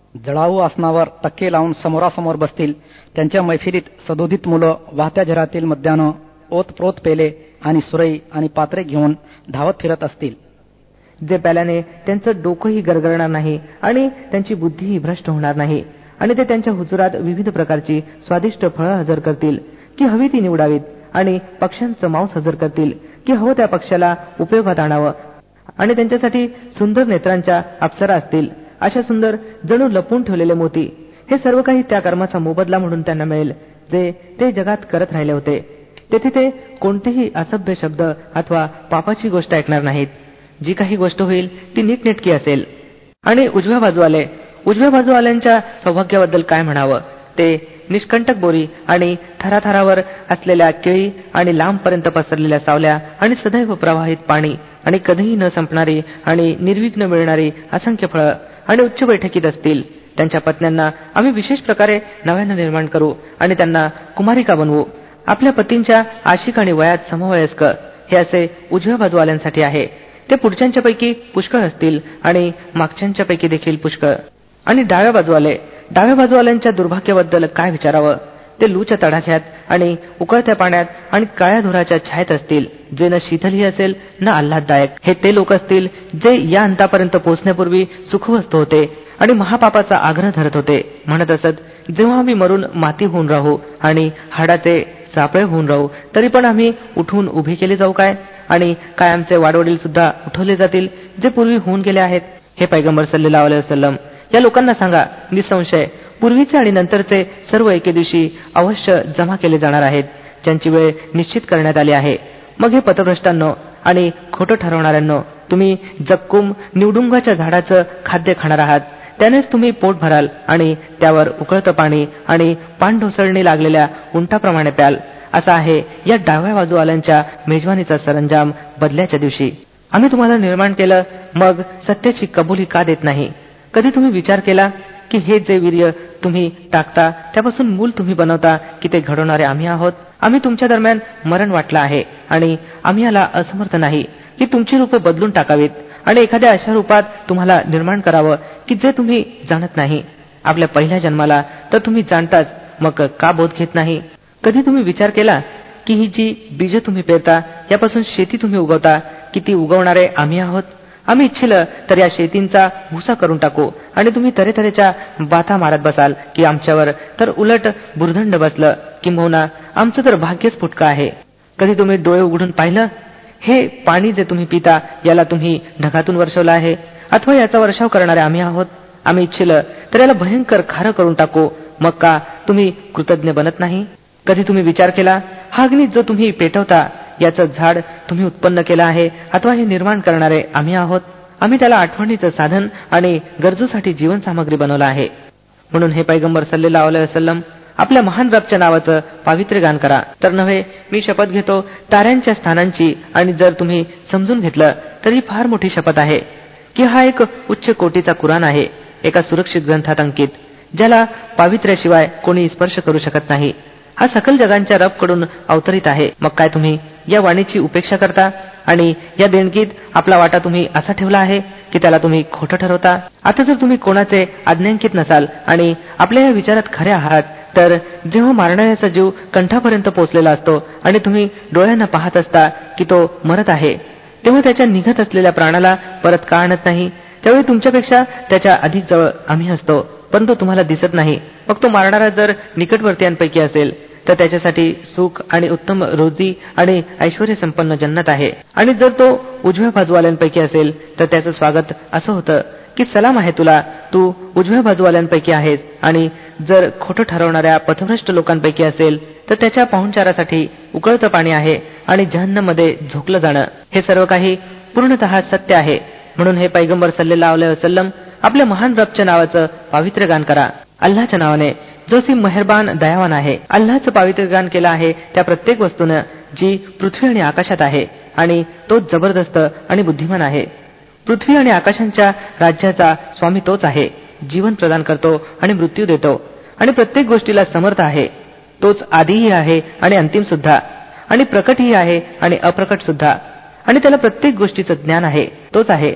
जळाऊ आसनावर टक्के लावून समोरासमोर बसतील. त्यांच्या मैफिलीत सदोदित मुलं वाहत्या झरातील मद्यानं ओतप्रोत पेले आणि सुरई आणि पात्रे घेऊन धावत फिरत असतील. जे प्याल्याने त्यांचं डोकंही गरगरणार नाही आणि त्यांची बुद्धीही भ्रष्ट होणार नाही. आणि ते त्यांच्या हुजुरात विविध प्रकारची स्वादिष्ट फळं हजर करतील की हवी ती निवडावीत, आणि पक्ष्यांचं मांस हजर करतील की हवं त्या पक्षाला उपयोगात आणावं. आणि त्यांच्यासाठी सुंदर नेत्रांच्या अप्सरा असतील, अशा सुंदर जणू लपवून ठेवलेले मोती. हे सर्व काही त्या कर्माचा मोबदला म्हणून त्यांना मिळेल जे ते जगात करत राहिले होते. तेथे ते कोणतेही असभ्य शब्द अथवा पापाची गोष्ट ऐकणार नाहीत. जी काही गोष्ट होईल ती नीटनेटकी असेल. आणि उजव्या बाजूवाल्यांच्या सौभाग्याबद्दल काय म्हणावं. ते निष्कंटक बोरी आणि थराथरावर असलेल्या केळी आणि लांबपर्यंत पसरलेल्या सावल्या आणि सदैव प्रवाहित पाणी आणि कधीही न संपणारी आणि निर्विघ्न मिळणारी असंख्य फळं आणि उच्च बैठकीत असतील. त्यांच्या पत्न्यांना आम्ही विशेष प्रकारे नव्यानं निर्माण करू आणि त्यांना कुमारिका बनवू. आपल्या पतींच्या आशिक आणि वयात समवयस्क. हे असे उजव्या बाजूवाल्यांसाठी आहे. ते पुढच्यांच्या पैकी पुष्कळ असतील आणि मागच्यांच्या पैकी देखील पुष्कळ. आणि डाव्या बाजूवाल्यांच्या दुर्भाग्याबद्दल काय विचारावं. ते लूच्या तडाख्यात आणि उकळत्या पाण्यात आणि काळ्या धुराच्या छायेत असतील, जे न शीतलही असेल न आल्हाददायक. हे ते लोक असतील जे या अंतापर्यंत पोहोचण्यापूर्वी सुखवस्त होते आणि महापापाचा आग्रह धरत होते. म्हणत असत, जेव्हा आम्ही मरून माती होऊन राहू आणि हाडाचे सापळे होऊन राहू, तरी पण आम्ही उठून उभे केले जाऊ काय? आणि काय आमचे वाडवडील सुद्धा उठवले जातील जे पूर्वी होऊन गेले आहेत? हे पैगंबर सल्लल्लाहु अलैहि वसल्लम, या लोकांना सांगा, निसंशय पूर्वीचे आणि नंतरचे सर्व एके दिवशी अवश्य जमा केले जाणार आहेत, ज्यांची वेळ निश्चित करण्यात आली आहे. मग हे पथभ्रष्टांनो आणि खोटं ठरवणाऱ्यांनो, तुम्ही जक्कुम निवडुंगाच्या झाडाचं खाद्य खाणार आहात. त्यानेच तुम्ही पोट भराल आणि त्यावर उकळतं पाणी आणि पाणढोसळणी लागलेल्या उंटाप्रमाणे प्याल. असा आहे या डाव्या बाजूवाल्यांच्या मेजवानीचा सरंजाम बदल्याच्या दिवशी. आम्ही तुम्हाला निर्माण केलं, मग सत्याची कबुली का देत नाही? कधी तुम्ही विचार केला की हे जे वीर्य तुम्ही टाकता त्यापासून मूल तुम्ही बनवता की ते घडवणारे आम्ही आहोत? आम्ही तुमच्या दरम्यान मरण वाटलं आहे आणि आम्ही याला असमर्थ नाही की तुमची रूपं बदलून टाकावीत आणि एखाद्या अशा रूपात तुम्हाला निर्माण करावं की जे तुम्ही जाणत नाही. आपल्या पहिल्या जन्माला तर तुम्ही जाणताच, मग का बोध घेत नाही? कधी तुम्ही विचार केला की ही जी बीज तुम्ही पेरता, यापासून शेती तुम्ही उगवता की ती उगवणारे आम्ही आहोत? आम्ही इच्छिलं तर या शेतींचा भुसा करून टाकू आणि तुम्ही तऱ्हेतऱ्हेच्या बाथा मारत बसाल की आमच्यावर तर उलट बुरदंड बसलं, किंबहुना आमचं तर भाग्यच फुटकं आहे. कधी तुम्ही डोळे उघडून पाहिलं? हे पाणी जे तुम्ही पिता याला तुम्ही ढगातून वर्षवलं आहे, अथवा याचा वर्षाव करणारे आम्ही आहोत? आम्ही इच्छिलं तर याला भयंकर खारं करून टाकू, मग का तुम्ही कृतज्ञ बनत नाही? कधी तुम्ही विचार केला, हा अग्नी जो तुम्ही पेटवता याचं झाड तुम्ही उत्पन्न केलं आहे, अथवा हे निर्माण करणारे आम्ही आहोत? आम्ही त्याला आठवणीचं साधन आणि गरजूसाठी जीवन सामग्री बनवलं आहे. म्हणून हे पैगंबर सल्लल्लाहु अलैहि वसल्लम, आपल्या महान रबच्या नावाचं पावित्र्य गान करा. तर नव्हे, मी शपथ घेतो ताऱ्यांच्या स्थानांची, आणि जर तुम्ही समजून घेतलं तर ही फार मोठी शपथ आहे की हा एक उच्च कोटीचा कुराण आहे, एका सुरक्षित ग्रंथात अंकित, ज्याला पावित्र्याशिवाय कोणी स्पर्श करू शकत नाही. हा सकल जगांच्या रबकडून अवतरित आहे. मग काय तुम्ही या वाणीची उपेक्षा करता आणि या देणगीत आपला वाटा तुम्ही असा ठेवला आहे की त्याला तुम्ही खोटं ठरवता? आता जर तुम्ही कोणाचे आज्ञांकित नसाल आणि आपल्या या विचारात खरे आहात, तर जेव्हा मारणाऱ्याचा जीव कंठापर्यंत पोहोचलेला असतो आणि तुम्ही डोळ्यांना पाहत असता की तो मरत आहे, तेव्हा त्याच्या निघत असलेल्या प्राणाला परत का आणत नाही? त्यावेळी तुमच्यापेक्षा त्याच्या अधिक जवळ आम्ही असतो, परंतु तुम्हाला दिसत नाही. मग तो मारणारा जर निकटवर्तीयांपैकी असेल तर त्याच्यासाठी सुख आणि उत्तम रोजी आणि ऐश्वर्य संपन्न जन्नत आहे. आणि जर तो उजव्या बाजूवाल्यांपैकी असेल तर त्याचं स्वागत असं होतं की सलाम आहे तुला, तू उजव्या बाजूवाल्यांपैकी आहेस. आणि जर खोटं ठरवणाऱ्या पथभ्रष्ट लोकांपैकी असेल तर त्याच्या पाहुणचारासाठी उकळतं पाणी आहे आणि जहन्नममध्ये झोकलं जाणं. हे सर्व काही पूर्णतः सत्य आहे. म्हणून हे पैगंबर सल्लल्लाहु अलैहि वसल्लम, आपल्या महान रबच्या नावाचं पावित्र्य गान करा. अल्लाच्या नावाने, जो सी मेहरबान दयावान आहे. अल्लाचं पावित्र्य गान केलं आहे त्या प्रत्येक वस्तूनं जी पृथ्वी आणि आकाशात आहे, आणि तो जबरदस्त आणि बुद्धिमान आहे. पृथ्वी आणि आकाशांच्या राज्याचा स्वामी तोच आहे. जीवन प्रदान करतो आणि मृत्यू देतो आणि प्रत्येक गोष्टीला समर्थ आहे. तोच आदिही आहे आणि अंतिम सुद्धा, आणि प्रकटही आहे आणि अप्रकट सुद्धा, आणि त्याला प्रत्येक गोष्टीचं ज्ञान आहे. तोच आहे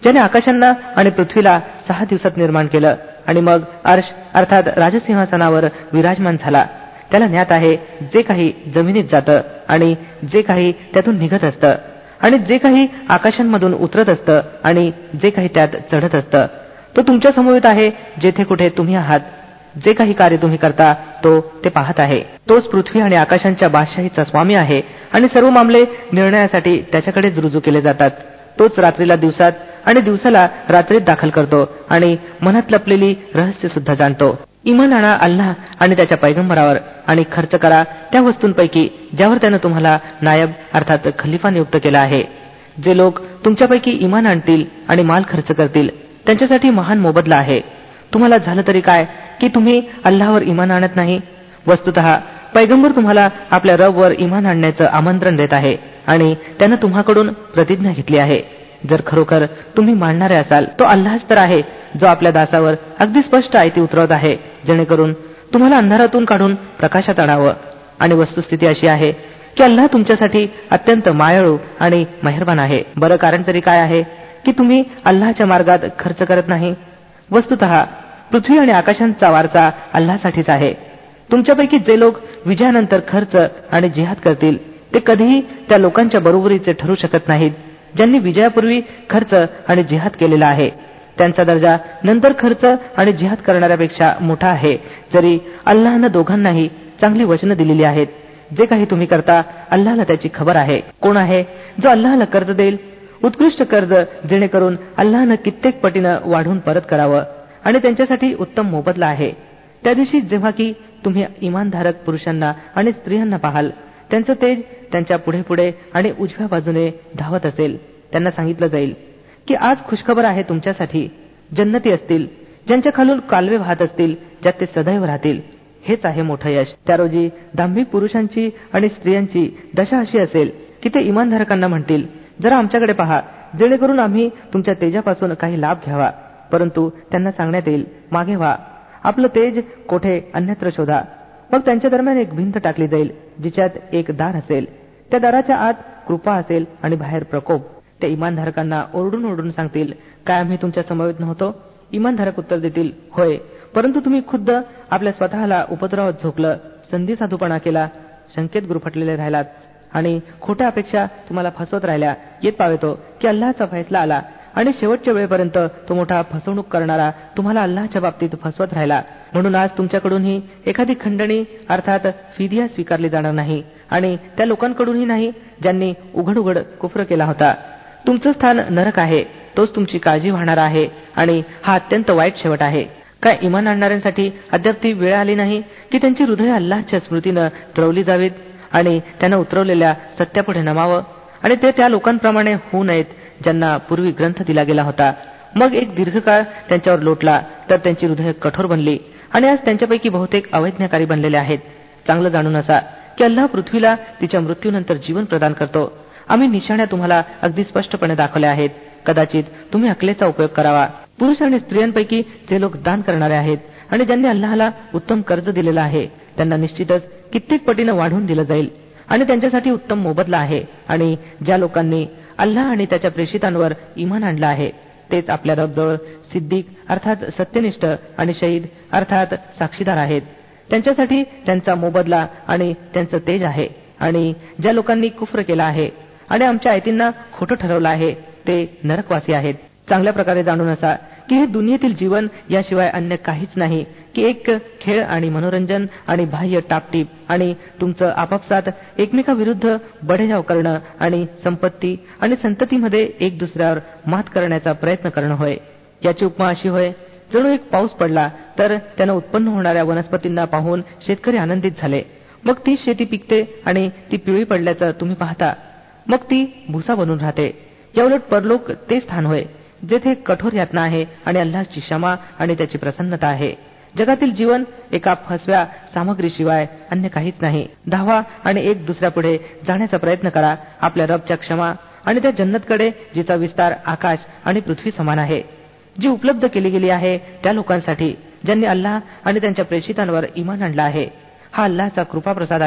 ज्याने आकाशांना आणि पृथ्वीला 6 दिवसात निर्माण केलं आणि मग अर्श अर्थात राजसिंहासनावर विराजमान झाला. त्याला ज्ञात आहे जे काही जमिनीत जातं आणि जे काही त्यातून निघत असतं आणि जे काही आकाशांमधून उतरत असतं आणि जे काही त्यात चढत असतं. तो तुमच्या समवेत आहे जेथे कुठे तुम्ही आहात. जे काही कार्य तुम्ही करता तो ते पाहत आहे. तोच पृथ्वी आणि आकाशांच्या बादशाहीचा स्वामी आहे आणि सर्व मामले निर्णयासाठी त्याच्याकडेच रुजू केले जातात. तोच रात्रीला दिवसात आणि दिवसाला रात्रीत दाखल करतो आणि मनात लपलेली रहस्य सुद्धा जाणतो. इमान आणा अल्लाह आणि त्याच्या पैगंबरावर आणि खर्च करा त्या वस्तूंपैकी ज्यावर त्यानं तुम्हाला नायब अर्थात खलिफा नियुक्त केला आहे. जे लोक तुमच्यापैकी इमान आणतील आणि माल खर्च करतील त्यांच्यासाठी महान मोबदला आहे. तुम्हाला झालं तरी काय की तुम्ही अल्लाहवर इमान आणत नाही? वस्तुतः पैगंबर तुम्हाला आपल्या रबवर इमान आणण्याचं आमंत्रण देत आहे आणि त्यानं तुम्हाकडून प्रतिज्ञा घेतली आहे. जर खरोखर तुम्ही मानणारे असाल तो अल्लाहच तर आहे जो आपल्या दासावर अगदी स्पष्ट आयती उतरवत आहे जेणेकरून तुम्हाला अंधारातून काढून प्रकाशात आणावं. आणि वस्तुस्थिती अशी आहे की अल्लाह तुमच्यासाठी अत्यंत मायाळू आणि मेहरबान आहे. बरं कारण तरी काय आहे की तुम्ही अल्लाहच्या मार्गात खर्च करत नाही? वस्तुतः पृथ्वी आणि आकाशांचा वारसा अल्लाहसाठीच आहे. तुमच्यापैकी जे लोक विजयानंतर खर्च आणि जिहाद करतील ते कधीही त्या लोकांच्या बरोबरीचे ठरू शकत नाहीत ज्यांनी विजयापूर्वी खर्च आणि जिहाद केलेला आहे. त्यांचा दर्जा नंतर खर्च आणि जिहाद करणाऱ्यापेक्षा मोठा आहे, जरी अल्लाहनं दोघांनाही चांगली वचनं दिलेली आहेत. जे काही तुम्ही करता अल्लाहला त्याची खबर आहे. कोण आहे जो अल्लाहला कर्ज देईल उत्कृष्ट कर्ज जेणेकरून अल्लाहनं कित्येक पटीनं वाढून परत करावं आणि त्यांच्यासाठी उत्तम मोबदला आहे. त्या दिवशी जेव्हा की तुम्ही इमानधारक पुरुषांना आणि स्त्रियांना पाहाल त्यांचं तेज त्यांच्या पुढे पुढे आणि उजव्या बाजूने धावत असेल. त्यांना सांगितलं जाईल की आज खुशखबर आहे तुमच्यासाठी. जन्नती असतील ज्यांच्या खालून कालवे वाहत असतील ज्यात ते सदैव राहतील. हेच आहे मोठं यश. त्या रोजी दांभिक पुरुषांची आणि स्त्रियांची दशा अशी असेल की ते इमानधारकांना म्हणतील जरा आमच्याकडे पहा जेणेकरून आम्ही तुमच्या तेजापासून काही लाभ घ्यावा. परंतु त्यांना सांगण्यात येईल मागे व्हा, आपलं तेज कोठे अन्यत्र शोधा. मग त्यांच्या दरम्यान एक भिंत टाकली जाईल जिच्यात एक दार असेल. त्या दाराच्या आत कृपा असेल आणि बाहेर प्रकोप. ते इमानधारकांना ओरडून ओरडून सांगतील काय आम्ही तुमच्या समवेत नव्हतो? इमानधारक उत्तर देतील होय, परंतु तुम्ही खुद्द आपल्या स्वतःला उपद्रवात झोकलं, संधी साधूपणा केला, शंकेत गुरफटलेले राहिलात आणि खोट्या अपेक्षा तुम्हाला फसवत राहिल्या. येत पावेतो की अल्लाहचा फैसला आला आणि शेवटच्या वेळेपर्यंत तो मोठा फसवणूक करणारा तुम्हाला अल्लाहच्या बाबतीत फसवत राहिला. म्हणून आज तुमच्याकडूनही एखादी खंडणी अर्थात फिदिया स्वीकारली जाणार नाही आणि त्या लोकांकडूनही नाही ज्यांनी उघड उघड कुफ्र केला होता. तुमचं स्थान नरक आहे, तोच तुमची काळजी वाहणारा आहे आणि हा अत्यंत वाईट शेवट आहे. काय इमान आणणाऱ्यांसाठी अद्याप ती वेळ आली नाही की त्यांची हृदय अल्लाहच्या स्मृतीनं द्रवली जावीत आणि त्यांना उतरवलेल्या सत्यापुढे नमावं आणि ते त्या लोकांप्रमाणे होऊ नयेत ज्यांना पूर्वी ग्रंथ दिला गेला होता. मग एक दीर्घकाळ त्यांच्यावर लोटला तर त्यांची हृदय कठोर बनली आणि आज त्यांच्यापैकी बहुतेक अवैज्ञाकारी बनलेले आहेत. चांगलं जाणून असा की अल्लाह पृथ्वीला तिच्या मृत्यूनंतर जीवन प्रदान करतो. आम्ही निशाण्या तुम्हाला अगदी स्पष्टपणे दाखवल्या आहेत. कदाचित तुम्ही अकलेचा उपयोग करावा. पुरुष आणि स्त्रियांपैकी जे लोक दान करणारे आहेत आणि ज्यांनी अल्लाहला उत्तम कर्ज दिलेलं आहे त्यांना निश्चितच कित्येक पटीनं वाढवून दिलं जाईल आणि त्यांच्यासाठी उत्तम मोबदला आहे. आणि ज्या लोकांनी अल्लाह आणि त्याच्या प्रेषितांवर इमान आणलं आहे तेच आपल्या रबजवळ सिद्दीक अर्थात सत्यनिष्ठ आणि शहीद अर्थात साक्षीदार आहेत. त्यांच्यासाठी त्यांचा मोबदला आणि त्यांचं तेज आहे. आणि ज्या लोकांनी कुफ्र केला आहे आणि आमच्या आयतींना खोटं ठरवलं आहे ते नरकवासी आहेत. चांगल्या प्रकारे जाणून असा की हे दुनियेतील जीवन याशिवाय अन्य काहीच नाही की एक खेळ आणि मनोरंजन आणि बाह्य टापटीप आणि तुमचं आपापसात एकमेकाविरुद्ध बडेजाव करणं आणि संपत्ती आणि संततीमध्ये एक दुसऱ्यावर मात करण्याचा प्रयत्न करणं होय. याची उपमा अशी होय जणू एक पाऊस पडला तर त्यानं उत्पन्न होणाऱ्या वनस्पतींना पाहून शेतकरी आनंदित झाले. मग ती शेती पिकते आणि ती पिवळी पडल्याचं तुम्ही पाहता. मग ती भुसा बनून राहते. याउलट परलोक ते स्थान होय जेथे कठोर यातना आहे आणि अल्लाहची क्षमा आणि त्याची प्रसन्नता आहे. जगातील जीवन एका फसव्या सामग्रीशिवाय अन्य काहीच नाही. धावा आणि एक दुसऱ्यापुढे जाण्याचा प्रयत्न करा आपल्या रबच्या क्षमा आणि त्या जन्नतकडे जिचा विस्तार आकाश आणि पृथ्वी समान आहे, जी उपलब्ध केली गेली आहे त्या लोकांसाठी ज्यांनी अल्लाह आणि त्यांच्या प्रेषितांवर इमान आणलं आहे. हा अल्लाहचा कृपाप्रसाद आहे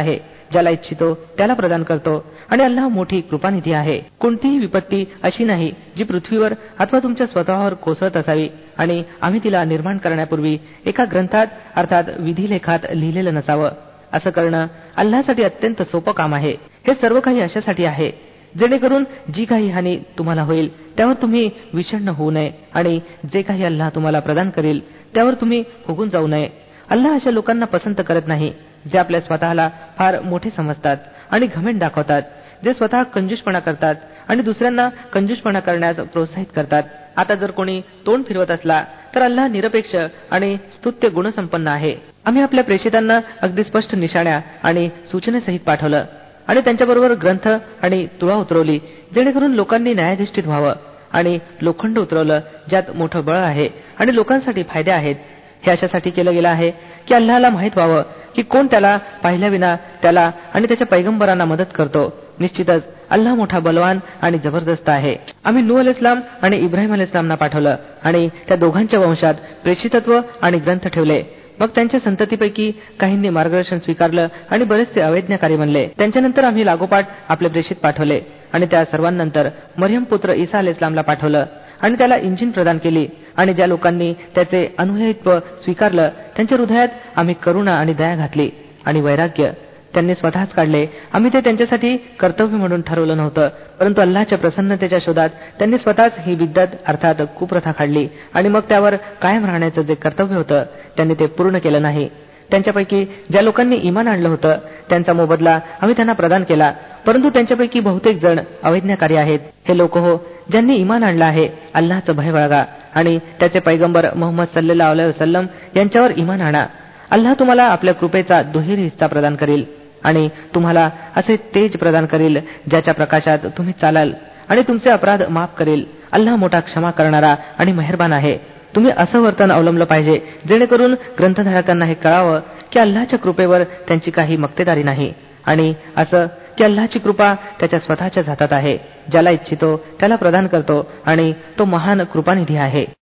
ज्याला इच्छितो त्याला प्रदान करतो आणि अल्लाह मोठी कृपानिधी आहे. कोणतीही विपत्ती अशी नाही जी पृथ्वीवर अथवा तुमच्या स्वतःवर कोसळत असावी आणि आम्ही तिला निर्माण करण्यापूर्वी एका ग्रंथात अर्थात विधिलेखात लिहिलेलं नसावं. असं करणं अल्लाहसाठी अत्यंत सोपं काम आहे. हे सर्व काही अशासाठी आहे जेणेकरून जी काही हानी तुम्हाला होईल त्यावर तुम्ही विषण्ण होऊ नये आणि जे काही अल्लाह तुम्हाला प्रदान करेल त्यावर तुम्ही फुगून जाऊ नये. अल्लाह अशा लोकांना पसंत करत नाही जे आपल्या स्वतःला फार मोठे समजतात आणि घमेंड दाखवतात, जे स्वतः कंजूसपणा करतात आणि दुसऱ्यांना कंजूसपणा करण्यास प्रोत्साहित करतात. आता जर कोणी तोंड फिरवत असला तर अल्लाह निरपेक्ष आणि स्तुत्य गुणसंपन्न आहे. आम्ही आपल्या प्रेषितांना अगदी स्पष्ट निशाण्या आणि सूचनेसहित पाठवलं आणि त्यांच्याबरोबर ग्रंथ आणि तुळा उतरवली जेणेकरून लोकांनी न्यायाधिष्ठित व्हावं आणि लोखंड उतरवलं ज्यात मोठं बळ आहे आणि लोकांसाठी फायदे आहेत. हे अशासाठी केलं गेलं आहे की अल्लाहला माहित व्हावं की कोण त्याला पाहिल्याविना त्याला आणि त्याच्या पैगंबरांना मदत करतो. निश्चितच अल्लाह मोठा बलवान आणि जबरदस्त आहे. आम्ही नूह अलैहिस्सलाम आणि इब्राहिम अलैहिस्सलामना पाठवलं आणि त्या दोघांच्या वंशात प्रेषितत्व आणि ग्रंथ ठेवले. मग त्यांच्या संततीपैकी काहींनी मार्गदर्शन स्वीकारलं आणि बरेचसे अवैज्ञाकारी बनले. त्यांच्यानंतर आम्ही लागोपाठ आपले प्रेषित पाठवले आणि त्या सर्वांनंतर मरियम पुत्र ईसा अलैहिस्सलामला पाठवलं आणि त्याला इंजिन प्रदान केली. आणि ज्या लोकांनी त्याचे अनुयायित्व स्वीकारलं त्यांच्या हृदयात आम्ही करुणा आणि दया घातली आणि वैराग्य त्यांनी स्वतःच काढले. आम्ही ते त्यांच्यासाठी कर्तव्य म्हणून ठरवलं नव्हतं, परंतु अल्लाहच्या प्रसन्नतेच्या शोधात त्यांनी स्वतःच ही बिद्दत अर्थात कुप्रथा काढली आणि मग त्यावर कायम राहण्याचं जे कर्तव्य होतं त्यांनी ते पूर्ण केलं नाही. त्यांच्यापैकी ज्या लोकांनी इमान आणलं होतं त्यांचा मोबदला आम्ही त्यांना प्रदान केला, परंतु त्यांच्यापैकी बहुतेक जण अवैज्ञाकारी आहेत. हे लोक हो ज्यांनी इमान आणलं आहे, अल्लाहचं भय बाळगा आणि त्याचे पैगंबर मुहम्मद सल्लल्लाहु अलैहि वसल्लम यांच्यावर इमान आणा. अल्लाह तुम्हाला आपल्या कृपेचा दुहेरी हिस्सा प्रदान करील आणि तुम्हाला असे तेज प्रदान करील ज्याच्या प्रकाशात तुम्ही चालाल आणि तुमचे अपराध माफ करेल. अल्लाह मोठा क्षमा करणारा आणि मेहरबान आहे. तुम्ही असं वर्तन अवलंबलं पाहिजे जेणेकरून ग्रंथधारकांना हे कळावं की अल्लाहच्या कृपेवर त्यांची काही मक्तेदारी नाही आणि असं की अल्लाहची कृपा त्याच्या स्वतःच्याच हातात आहे. ज्याला इच्छितो त्याला प्रदान करतो आणि तो महान कृपानिधी आहे.